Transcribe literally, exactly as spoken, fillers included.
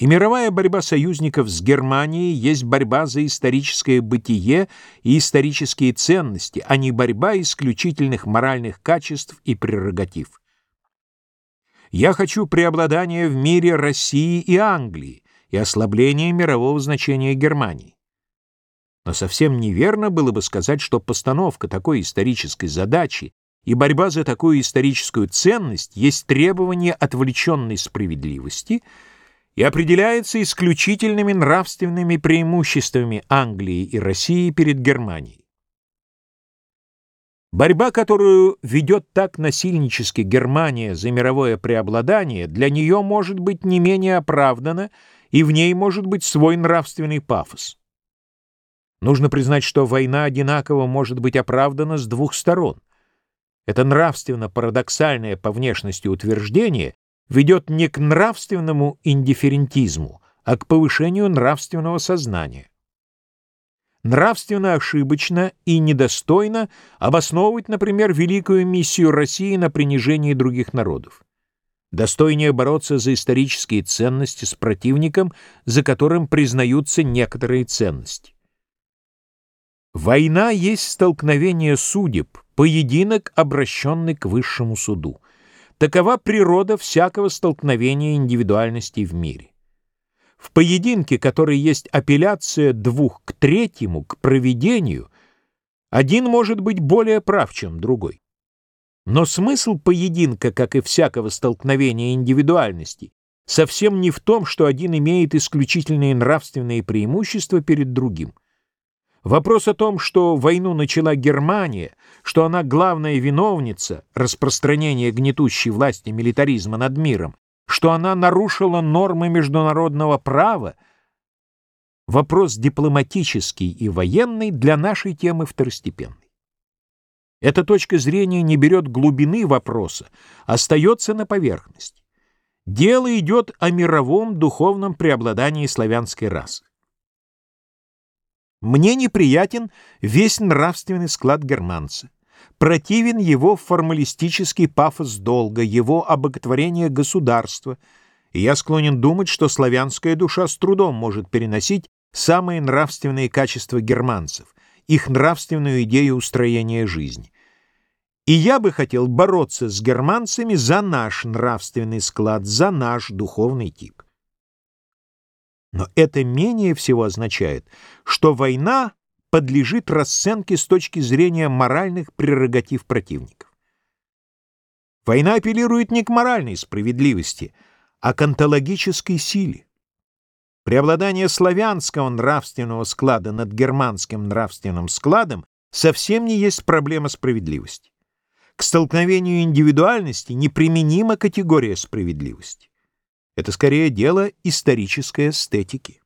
И мировая борьба союзников с Германией есть борьба за историческое бытие и исторические ценности, а не борьба исключительных моральных качеств и прерогатив. Я хочу преобладания в мире России и Англии и ослабления мирового значения Германии. Но совсем неверно было бы сказать, что постановка такой исторической задачи и борьба за такую историческую ценность есть требование отвлеченной справедливости и определяется исключительными нравственными преимуществами Англии и России перед Германией. Борьба, которую ведет так насильнически Германия за мировое преобладание, для нее может быть не менее оправдана, и в ней может быть свой нравственный пафос. Нужно признать, что война одинаково может быть оправдана с двух сторон. Это нравственно-парадоксальное по внешности утверждение ведет не к нравственному индифферентизму, а к повышению нравственного сознания. Нравственно ошибочно и недостойно обосновывать, например, великую миссию России на принижении других народов. Достойнее бороться за исторические ценности с противником, за которым признаются некоторые ценности. Война есть столкновение судеб, поединок, обращенный к высшему суду. Такова природа всякого столкновения индивидуальностей в мире. В поединке, который есть апелляция двух к третьему, к провидению, один может быть более прав, чем другой. Но смысл поединка, как и всякого столкновения индивидуальностей, совсем не в том, что один имеет исключительные нравственные преимущества перед другим. Вопрос о том, что войну начала Германия, что она главная виновница распространения гнетущей власти милитаризма над миром, что она нарушила нормы международного права, вопрос дипломатический и военный для нашей темы второстепенный. Эта точка зрения не берет глубины вопроса, остается на поверхности. Дело идет о мировом духовном преобладании славянской расы. Мне неприятен весь нравственный склад германца. Противен его формалистический пафос долга, его обоготворение государства, и я склонен думать, что славянская душа с трудом может переносить самые нравственные качества германцев, их нравственную идею устроения жизни. И я бы хотел бороться с германцами за наш нравственный склад, за наш духовный тип. Но это менее всего означает, что война подлежит расценке с точки зрения моральных прерогатив противников. Война апеллирует не к моральной справедливости, а к онтологической силе. Преобладание славянского нравственного склада над германским нравственным складом совсем не есть проблема справедливости. К столкновению индивидуальности неприменима категория справедливости. Это скорее дело исторической эстетики.